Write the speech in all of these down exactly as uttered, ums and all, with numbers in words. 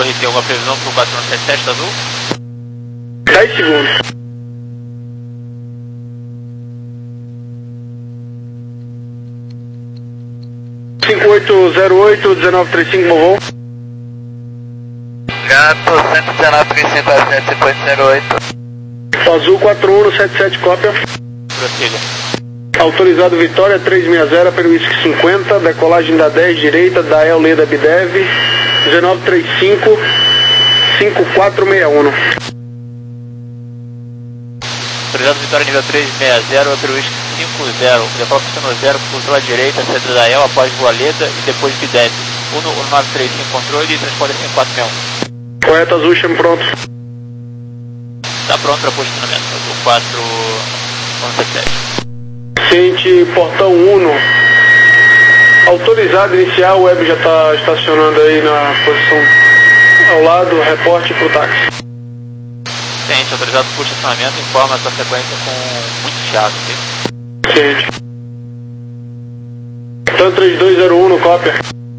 Torre, tem alguma previsão para o quatro um sete sete da Azul? dez segundos. cinco oito zero oito, dezenove trinta e cinco, bom voo. Gato, cento e dezenove, trinta e cinco, sete cinquenta, zero oito. Azul quatro um sete sete, cópia. Prossiga. Autorizado Vitória três seis zero, pelo Whisky cinquenta, decolagem da dez direita, da El Leda Bidev, dezenove trinta e cinco, cinco quatro seis um. Autorizado Vitória nível três seis zero, pelo Whisky cinco zero, decola funcionou zero, curso à direita, saída da El, após Voaleda e depois Bidev. um nove três cinco, controle e transporte cinco quatro seis um. Correto, Azul, chame pronto. Está pronto para posicionamento, Azul quatro um sete sete. Ciente, portão Uno. Autorizado iniciar, o web já está estacionando aí na posição ao lado, reporte para o táxi. Ciente, autorizado por estacionamento, informa a sua sequência com muito chiado, ok? Ciente. Tan três dois zero um, cópia.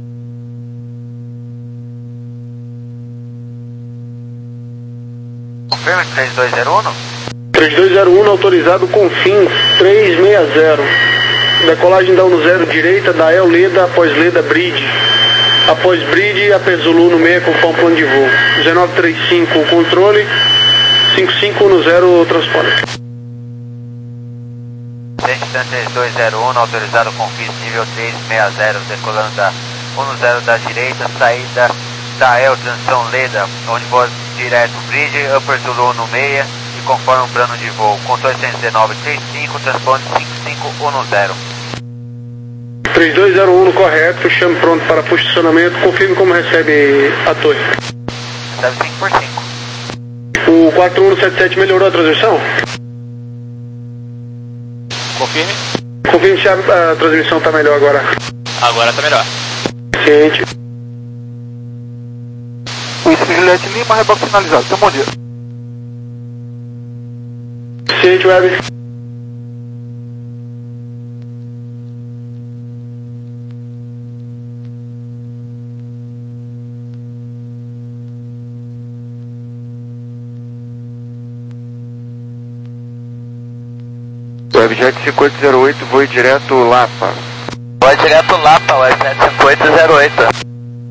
Confirma três dois zero um? três dois zero um, autorizado com fins três seis zero. Decolagem da um zero direita, da El Leda, após Leda Bridge. Após Bridge, a Zulu no meio, com plano de voo. dezenove trinta e cinco, controle. cinco cinco um zero, transporte. três dois zero um, autorizado com fins nível três seis zero, decolando da um zero da direita, saída da El, transição Leda, onde voa direto Bridge, Upper Zulu no meia. Conforme o plano de voo, controle cento e dezenove, trinta e cinco, transponder cinco cinco um zero. três dois zero um, correto, chame pronto para posicionamento, confirme como recebe a torre. Recebe cinco por cinco. O quatro um sete sete melhorou a transmissão? Confirme. Confirme se a, a transmissão está melhor agora. Agora está melhor. Ciente. Whisky Juliette Lima, reboque finalizado. Então, bom dia. Ciente, web. Webjet cinco oito zero oito, voe direto Lapa. Voe direto Lapa, Webjet cinco oito zero oito.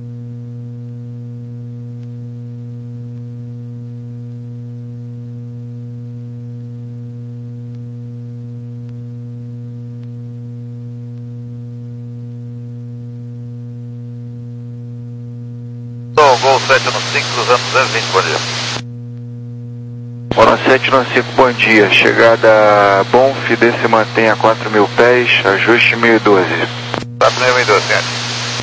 Gol sete nove cinco, cruzando duzentos e vinte, bom dia. Gol sete nove cinco, bom dia. Chegada Bonf, se mantém a quatro mil pés, ajuste mil e doze. quatro mil e doze, senhor.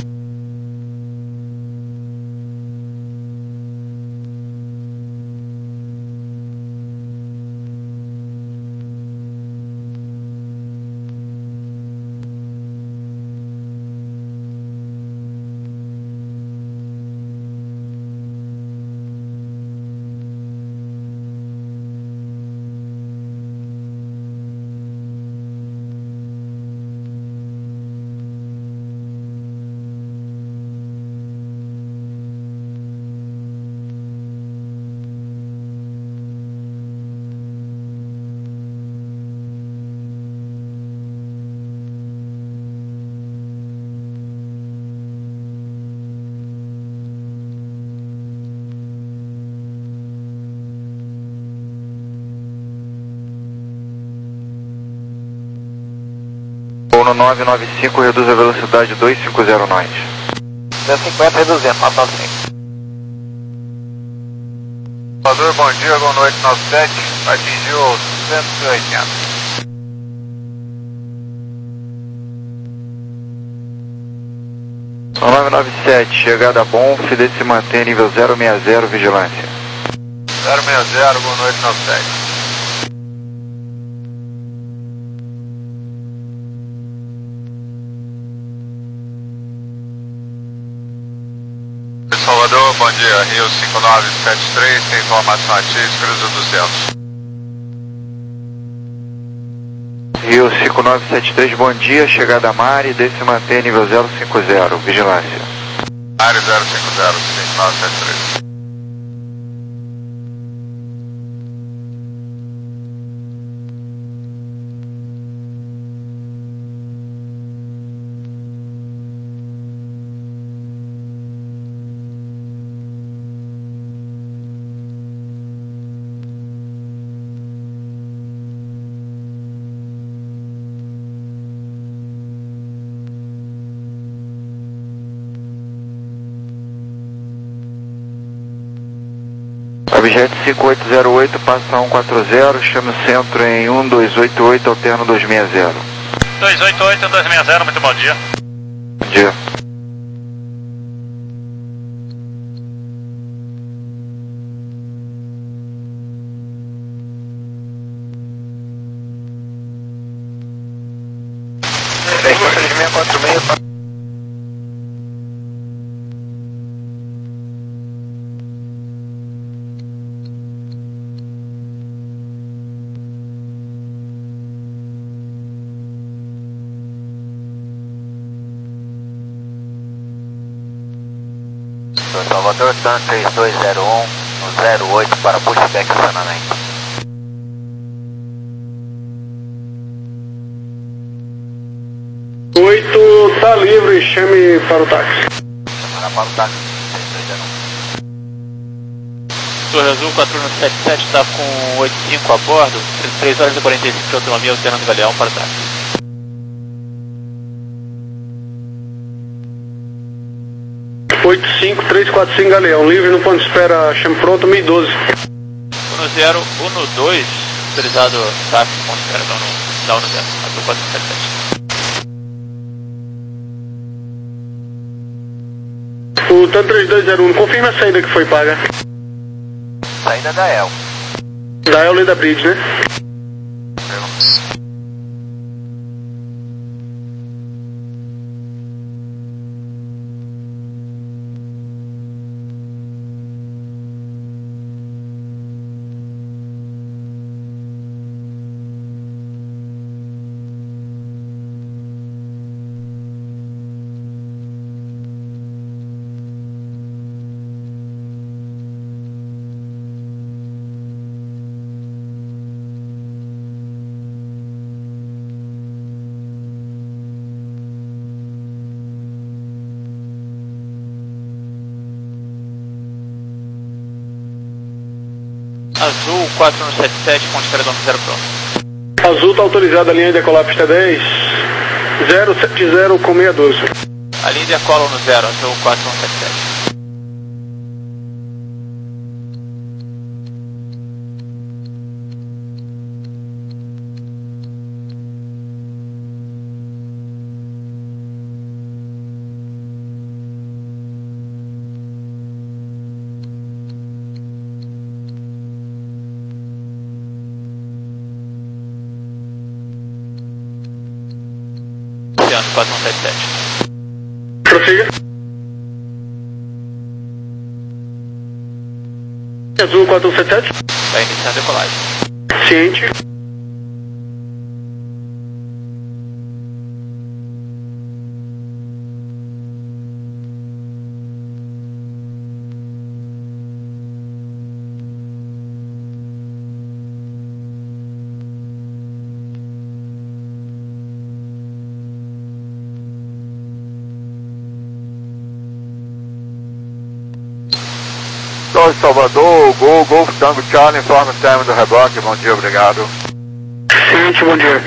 No nove nove cinco, reduz a velocidade duzentos e cinquenta nós. duzentos e cinquenta, reduzindo, nove cinco. Salvador, bom dia, boa noite, nove sete, atingiu duzentos e oitenta. nove nove sete, chegada Bonf, se mantém nível zero seis zero, vigilância. zero seis zero, boa noite, nove sete. Salvador, bom dia, Rio cinco nove sete três, tem informação ativa, cruza duzentos. Rio cinco nove sete três, bom dia, chegada Mari, se mantém nível zero cinco zero, vigilância. Mari zero cinco zero, cinco nove sete três. Objeto cinco oito zero oito, passa cento e quarenta, chama o centro em um dois oito oito, alterno dois seis zero. dois oito oito, dois seis zero, muito bom dia. Bom dia. três seis quatro seis. Salvador, Tan três dois zero um, no zero oito para pushback estacionamento. oito, tá livre, chame para o táxi. Chamar para o táxi, três dois zero um. Torre Azul quatro um sete sete está com oito cinco a bordo, três horas e quarenta e cinco de autonomia, alternando Galeão para o táxi. oito cinco três quatro cinco Galeão, livre no ponto de espera, chame pronto, mil e doze. um zero, um dois, autorizado táxi, ponto de espera, da um zero, Azul quatro um sete sete. O Tan três dois zero um, confirma a saída que foi paga. Saída da E L. Da E L e da Bridge, né? Azul quatro um sete sete, ponto de espera da um zero pronto. Azul tá autorizada a linha de decolar pista dez, zero sete zero com seis doze. A linha decola no zero, Azul quatro um sete sete. quatro um sete sete. Prossiga. Azul quatro um sete sete. Vai iniciar a decolagem. Ciente. Torre Salvador, Gol, Golf Tango Charlie, informe o término do reboque, bom dia, obrigado. Ciente, bom dia.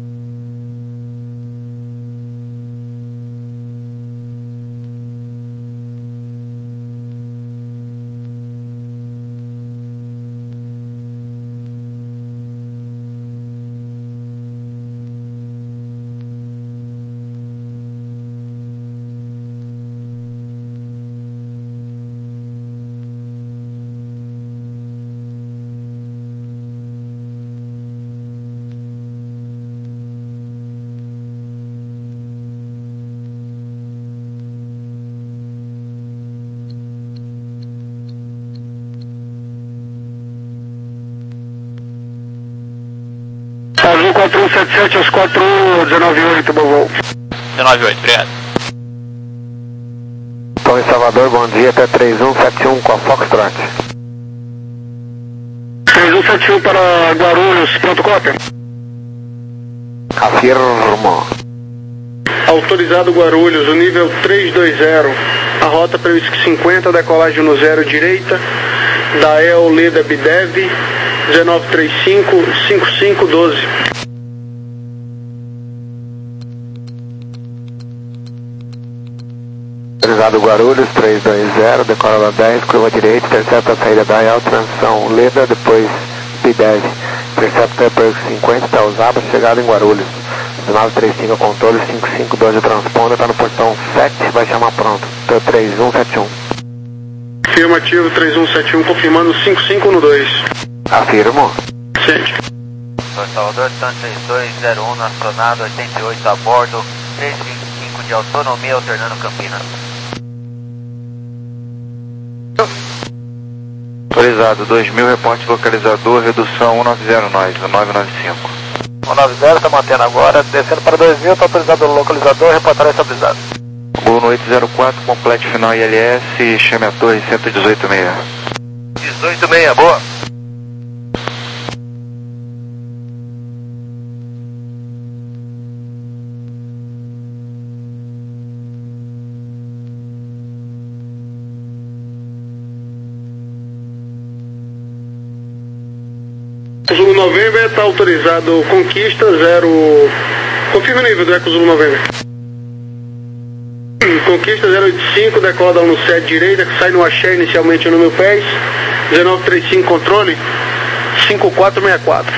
Azul quatro um sete sete, aos quatro um um oito, bom voo. um oito, obrigado. Torre Salvador, bom dia, até três um sete um com a Foxtrot. três um sete um para Guarulhos, pronto, cópia. Afirmo. Autorizado Guarulhos, o nível três dois zero. A rota para o whisky cinquenta, decolagem no zero direita. Da E L Leda Bidev, um nove três cinco, cinco cinco um dois. Autorizado autorizado Guarulhos, três dois zero, decola dez, curva direita, intercepta a saída da L, transição Leda, depois B dez, intercepta Upper cinquenta, está usado, chegada em Guarulhos. nove três cinco controle, cinco cinco doze transponder, está no portão sete, vai chamar pronto, três um sete um. Afirmativo, três um sete um, confirmando cinco cinco no dois. Afirmo. Sente. Doutor Salvador, três dois zero um, astronado oitenta e oito a bordo, três vinte e cinco de autonomia, alternando Campinas. Autorizado, dois mil, reporte localizador, redução cento e noventa nós, nove nove cinco. cento e noventa, está mantendo agora, descendo para dois mil, está autorizado o localizador, reportar estabilizado. Gol no oito zero quatro, complete final I L S, chame a torre cento e dezoito seis. dezoito seis, boa. Zulu November está autorizado Conquista zero. Confirma o nível do Eco Zulu November. Conquista zero oito cinco, decola da um sete direita, que sai no axé inicialmente no meu pés. dezenove trinta e cinco controle, cinco quatro seis quatro.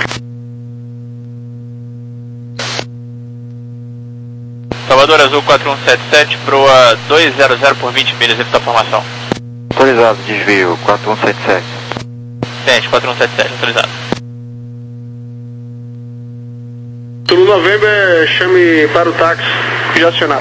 Salvador Azul quatro um sete sete, proa dois zero zero por vinte milhas, ele tá formação. Autorizado, desvio quatro um sete sete. Sente, quatro um sete sete, autorizado. Zulu November, chame para o táxi, já acionado.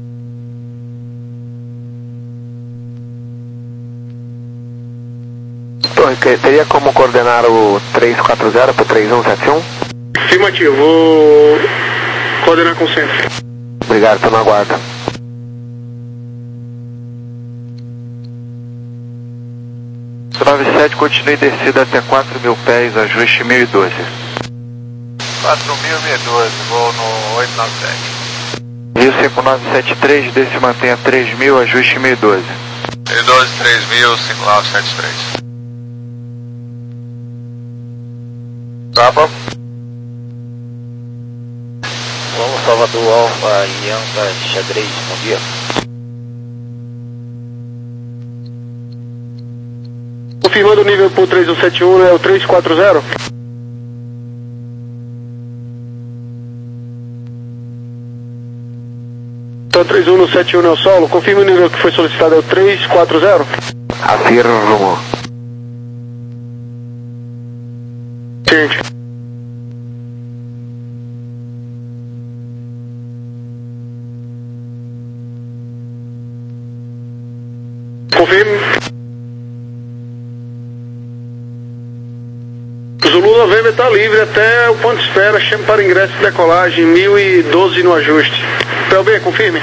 Torre, teria como coordenar o três quatro zero para o três um sete um? Afirmativo, vou coordenar com o centro. Obrigado, estou no aguardo. noventa e sete, continue descida até quatro mil pés, ajuste mil e doze. quatro mil e doze, voo no oito nove sete. Rio cinco nove sete três, desce mantenha três mil, ajuste mil e doze. mil e doze, três mil, cinco nove sete três. Tá bom. Vamos Salvador Alfa Ianca Xadrez, bom dia. Confirmando o nível por três um sete um, é o três quatro zero. Então três um no sete um no solo, confirma o nível que foi solicitado, é o três quatro zero. Afirmo. Gente. Confirme. Zulu November está livre até o ponto de espera, chame para ingresso de decolagem, mil e doze no ajuste. P L B, confirme.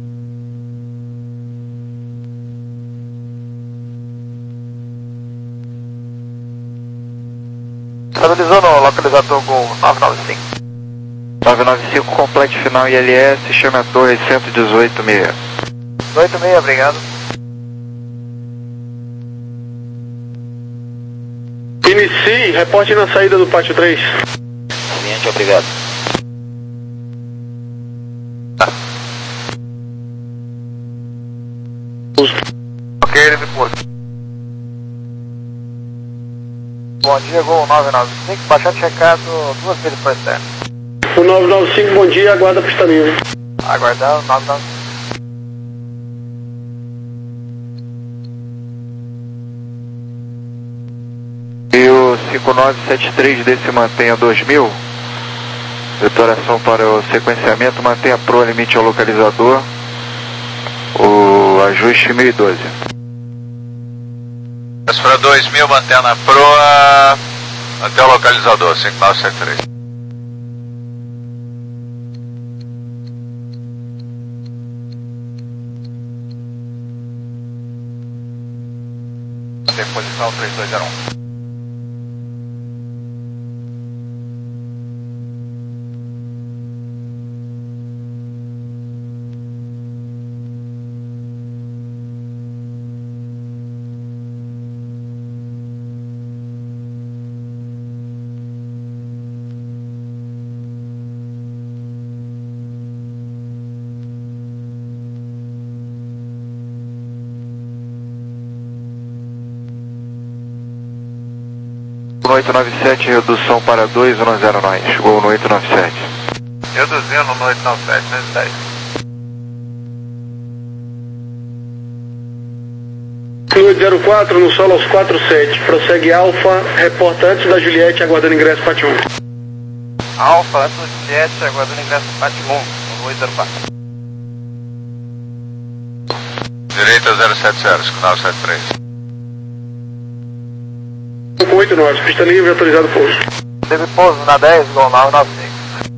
Estabilizou no localizador Gol nove nove cinco. nove nove cinco, complete final I L S, chame a torre cento e dezoito seis. dezoito seis, obrigado. Inicie, reporte na saída do pátio três. Cliente, obrigado. Ok, ele me pôs. Bom dia, Gol nove nove cinco, baixando checado duas vezes para externo. O nove nove cinco, bom dia, aguarda a pista livre. Aguardando, nove nove cinco. E o cinco nove sete três desse mantenha dois mil. Detoração para o sequenciamento, mantenha pro limite ao localizador. O ajuste mil e doze. Para dois mil, mantendo a proa até o localizador, cinco nove sete três. Tem posição três dois zero um. no oito nove sete, redução para dois um zero nós, Gol no oito nove sete. Reduzindo no oito nove sete, duzentos e dez. No oito zero quatro, no solo aos quatro sete, prossegue Alfa, reporta antes da Juliette, aguardando ingresso Pátio um. Alfa, antes da Juliette, aguardando ingresso Pátio um, no oito zero quatro. Direita zero sete zero, cinco nove sete três. Com oito nove, pista livre, autorizado pouso. Teve pouso na dez, Gol nove nove cinco.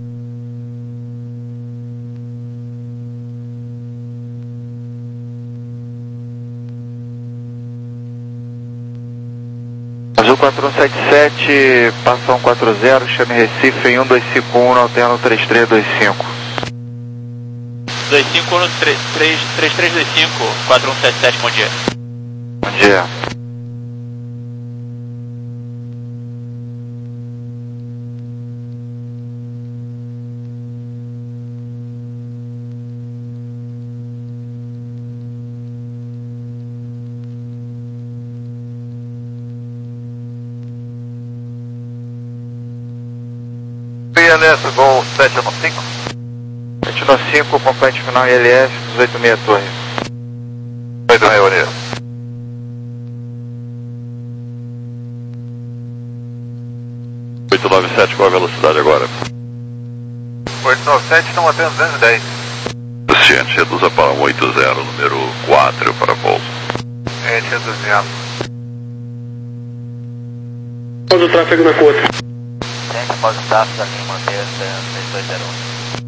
Azul quatro um sete sete, passa um quatro zero, chame Recife em um dois cinco um, no alterno três três dois cinco. dois cinco um, três três dois cinco, quatro um sete sete, bom dia. Bom dia. I L S, Gol sete um cinco. sete um cinco, acompanhante final I L S, dezoito meia torre. oito reunião. oito nove sete, qual a velocidade agora? oito nove sete, estão mantendo duzentos e dez. Suficiente, reduza para um oito zero, número quatro para pouso. Gente, reduzindo. Após o tráfego na cota. Gente, após o tráfego aqui, manter três dois zero um.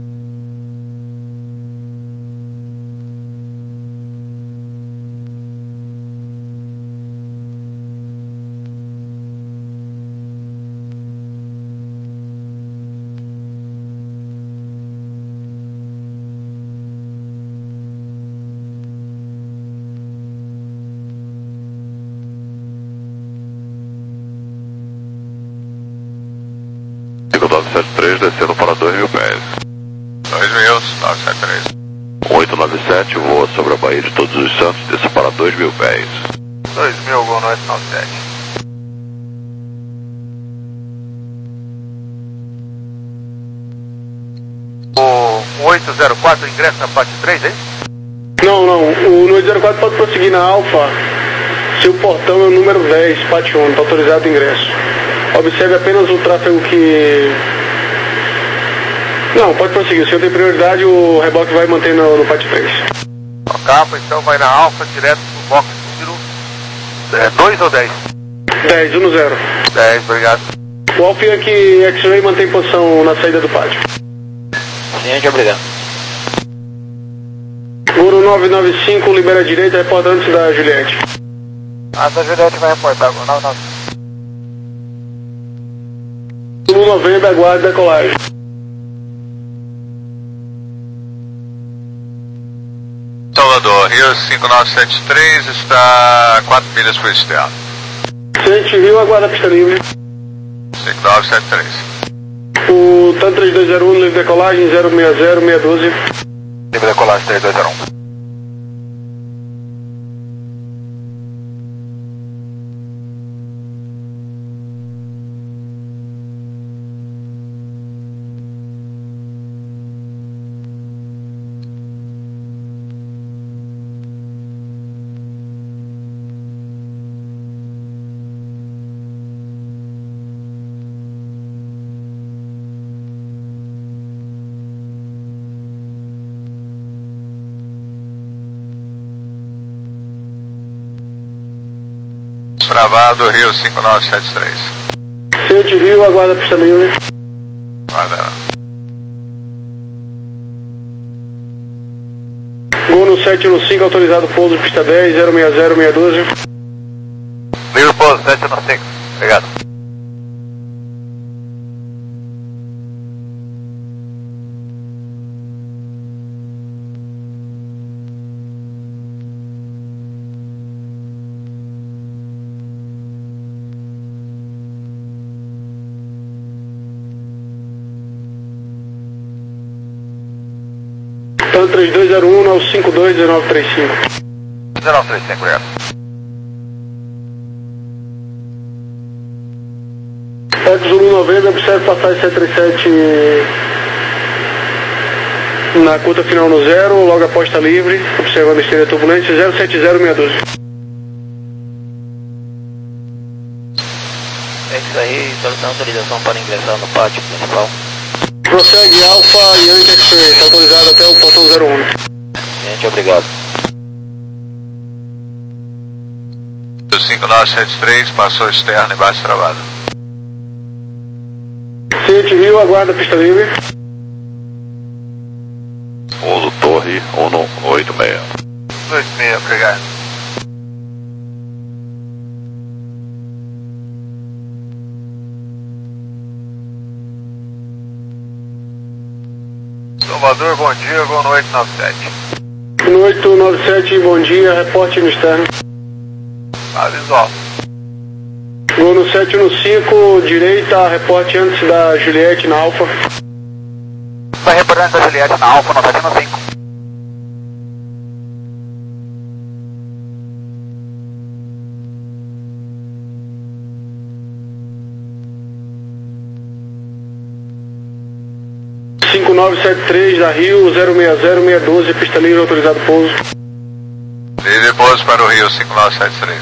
cinco nove sete três, descendo para dois mil pés. dois mil, nove sete três. oito nove sete, voa sobre a Baía de Todos os Santos, desça para dois mil pés. dois mil, Gol no oito nove sete. O oito zero quatro ingressa na parte três, hein? Não, não, o no oito zero quatro pode prosseguir na Alfa. Seu portão é o número dez, Pátio um, está autorizado o ingresso. Observe apenas o tráfego que... Não, pode prosseguir, o senhor tem prioridade, o reboque vai manter no, no Pátio três. A capa, então, vai na Alfa, direto pro box número dois ou dez? dez, um zero. dez, obrigado. O Alfa Yankee X-Ray mantém posição na saída do pátio. Ciente, obrigado. Guru nove nove cinco, libera a direita, reporta antes da Juliette. A da Juliette vai reportar, Gol nove nove. Zulu novembro, aguarde decolagem. Salvador, Rio cinco nove sete três, está quatro milhas para o externo. Ciente Rio, aguarda a pista livre. cinco nove sete três. O TAN três dois zero um, livre decolagem, zero seis zero, seis um dois. Livre decolagem três dois zero um. Travado, Rio cinco nove sete três. Ciente Rio, aguarda a pista livre. Guarda. Gol no sete um cinco, autorizado pouso, pista dez, zero seis zero, seis um dois. Livre pouso, sete um cinco. Obrigado. TAN três dois zero um, nove cinco dois, um nove três cinco. um nove três cinco, obrigado. Eco Zulu noventa, observe passagem sete três sete na curta final no zero, logo após está livre, observando a esteira turbulência, zero sete zero seis doze. É isso aí, solicitando autorização para ingressar no pátio principal. Prossegue Alfa Yankee X-Ray, está autorizado até o portão zero um. Gente, obrigado. cinco nove sete três, passou externo e base travado. Ciente Rio, aguarda pista livre. Pouso Torre, um oito seis. dois seis, obrigado. Salvador, bom dia, vou no oito nove sete. No oito nove sete, bom dia, reporte no externo. Ah, visual. Vou no sete um cinco, direita, reporte antes da Juliette na Alfa. Vai reportando da Juliette na Alfa, no sete um cinco. cinco nove sete três da Rio, zero seis zero seis doze, pista livre, autorizado pouso. Livre pouso para o Rio, cinco nove sete três.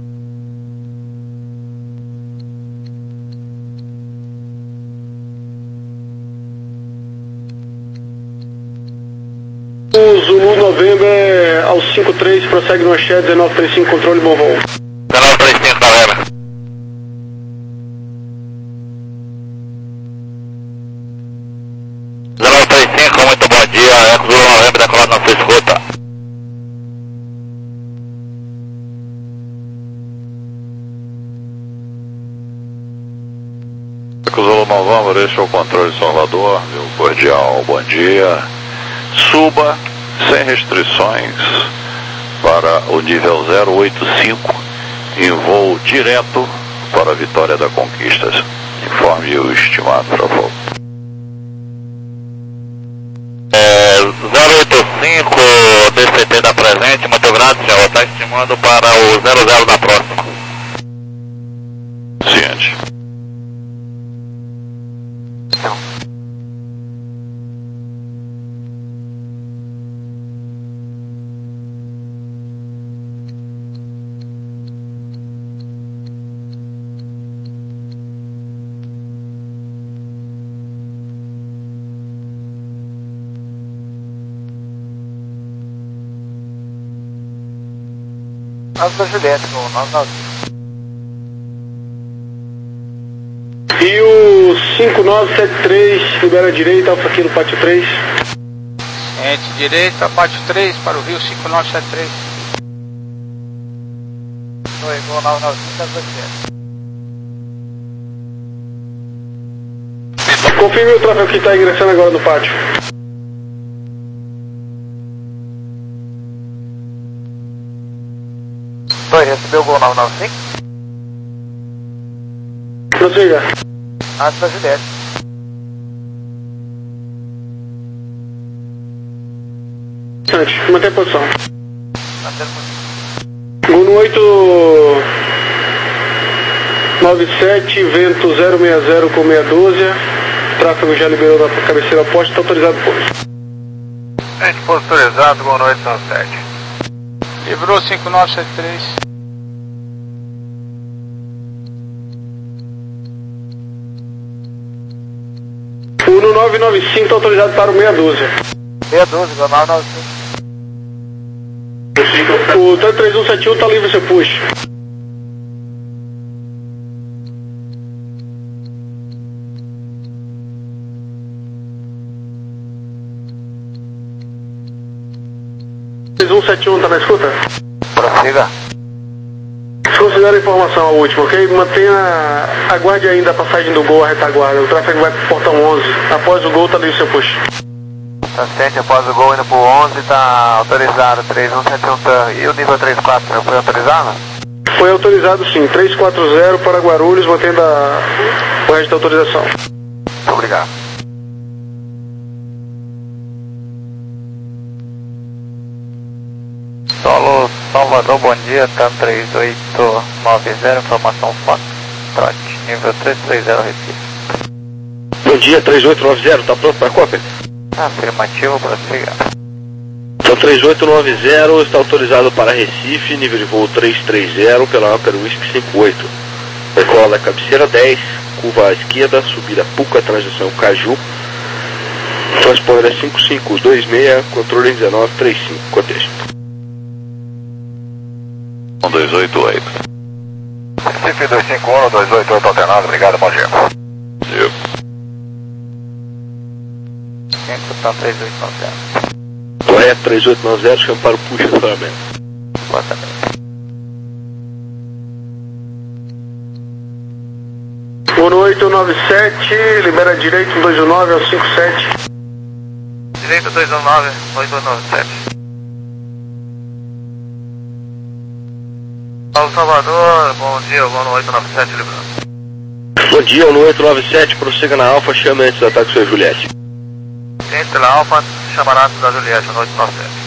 O Zulu November ao cinco três, prossegue no Axé, dezenove trinta e cinco, controle, bom voo. dezenove trinta e cinco, galera. dezenove trinta e cinco, muito bom dia, Eco Zulu November, decolado na sua escuta. Eco Zulu November, este é o controle de Salvador, meu cordial bom dia. Suba sem restrições para o nível zero oito cinco em voo direto para a Vitória da Conquista. Informe o estimado, por favor. É, zero oito cinco, D C T da presente, muito grato, senhor. Está estimando para o zero zero da próxima. Ciente. Alfa Juliette, no nove nove. Rio cinco nove sete três, libera a direita, Alfa Kilo, pátio três. Gente, direita, pátio três para o Rio cinco nove sete três. Oi, vou nove nove cinco, Alfa Juliette. Confirme o tráfego que está ingressando agora no pátio. Oi, recebeu o gol nove nove cinco? Prossiga. Alfa Juliette. Instante, mantém a posição. Mantendo posição. Gol no oito nove sete, vento zero seis zero com seis doze. Tráfego já liberou da cabeceira oposta, está autorizado pouso. Gente, posto autorizado, gol no oito nove sete. Livrou cinco nove sete três. O no nove nove cinco está autorizado para o seis doze. seis doze, gol nove nove cinco. O três um sete um está livre, seu push. três um sete um está na escuta? Prossiga. Desconsidera a informação a última, ok? Mantenha, aguarde ainda a passagem do gol à retaguarda. O tráfego vai para o portão onze. Após o gol está livre, seu push. Assistente após o gol indo pro onze, está autorizado, três um sete um TAM. E o nível três quatro, não foi autorizado? Foi autorizado sim, três quatro zero para Guarulhos, mantendo a, o resto da autorização. Muito obrigado. Solo Salvador, bom dia, TAM três oito nove zero, informação Fox, trote. Nível três três zero, Recife. Bom dia, três oito nove zero, tá pronto para a cópia? Afirmativo, prossiga. Então três oito nove zero está autorizado para Recife, nível de voo três três zero pela Upper Whisky cinco oito. Decola cabeceira dez, curva à esquerda, subida Puca, transição Caju. Transponder cinco cinco dois seis, controle dezenove trinta e cinco, cotejo. um dois oito oito. Recife dois cinco um, dois oito oito alternado, obrigado, bom dia. Eu. cinco tá três oito nove zero. Correto, três oito nove zero, chama para o puxa do paramento. Exatamente. um oito nove sete, libera direito dois um nove ao cinco sete. Direito dois um nove, oito nove sete. Paulo Salvador, bom dia, vou no oito nove sete, liberando. Bom dia, no oito nove sete, prossiga na Alfa, chame antes do ataque sua Juliette. Entre pela Alfa, chamará da Juliette no oito nove sete.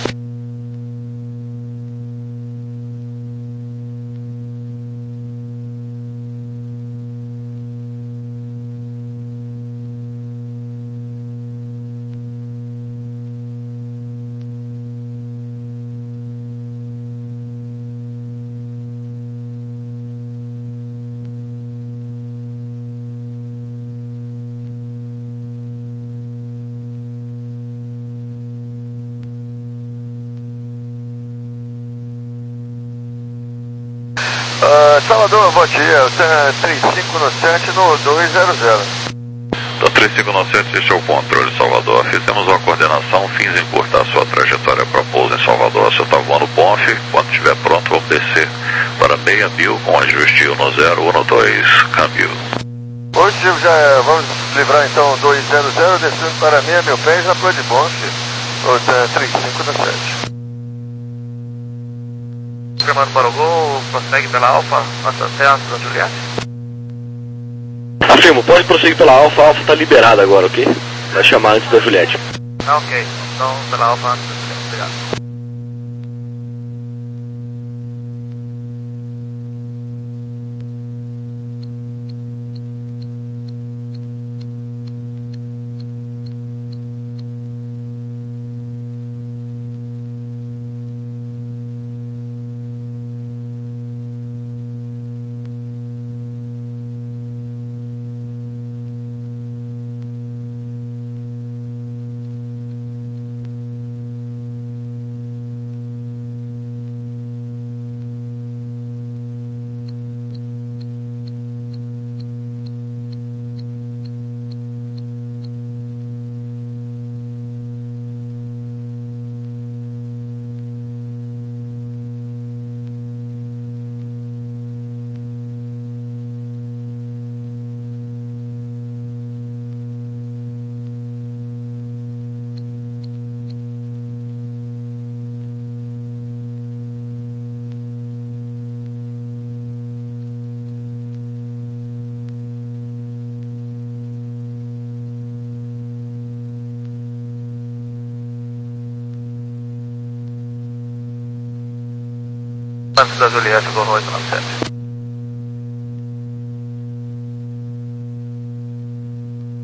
Uh, Salvador, bom dia, trinta e cinco no sete no dois zero zero. Da trinta e cinco no sete, este é o controle Salvador. Fizemos uma coordenação, fins em encurtar sua trajetória para pouso em Salvador. Você está voando Bonf, quando estiver pronto vamos descer para meia mil com ajuste no zero um dois, câmbio. Hoje já vamos livrar então dois zero zero, descendo para meia mil pés na Praia de Bonf, trinta e cinco no sete. Confirmando para o gol, prossegue pela Alfa, até a da Juliette. Afirmo, pode prosseguir pela Alfa, a Alfa está liberada agora, ok? Vai chamar antes da Juliette. Ah, ok, então pela Alfa antes da Juliette, obrigado. Antes da Juliette, vou no oito nove sete.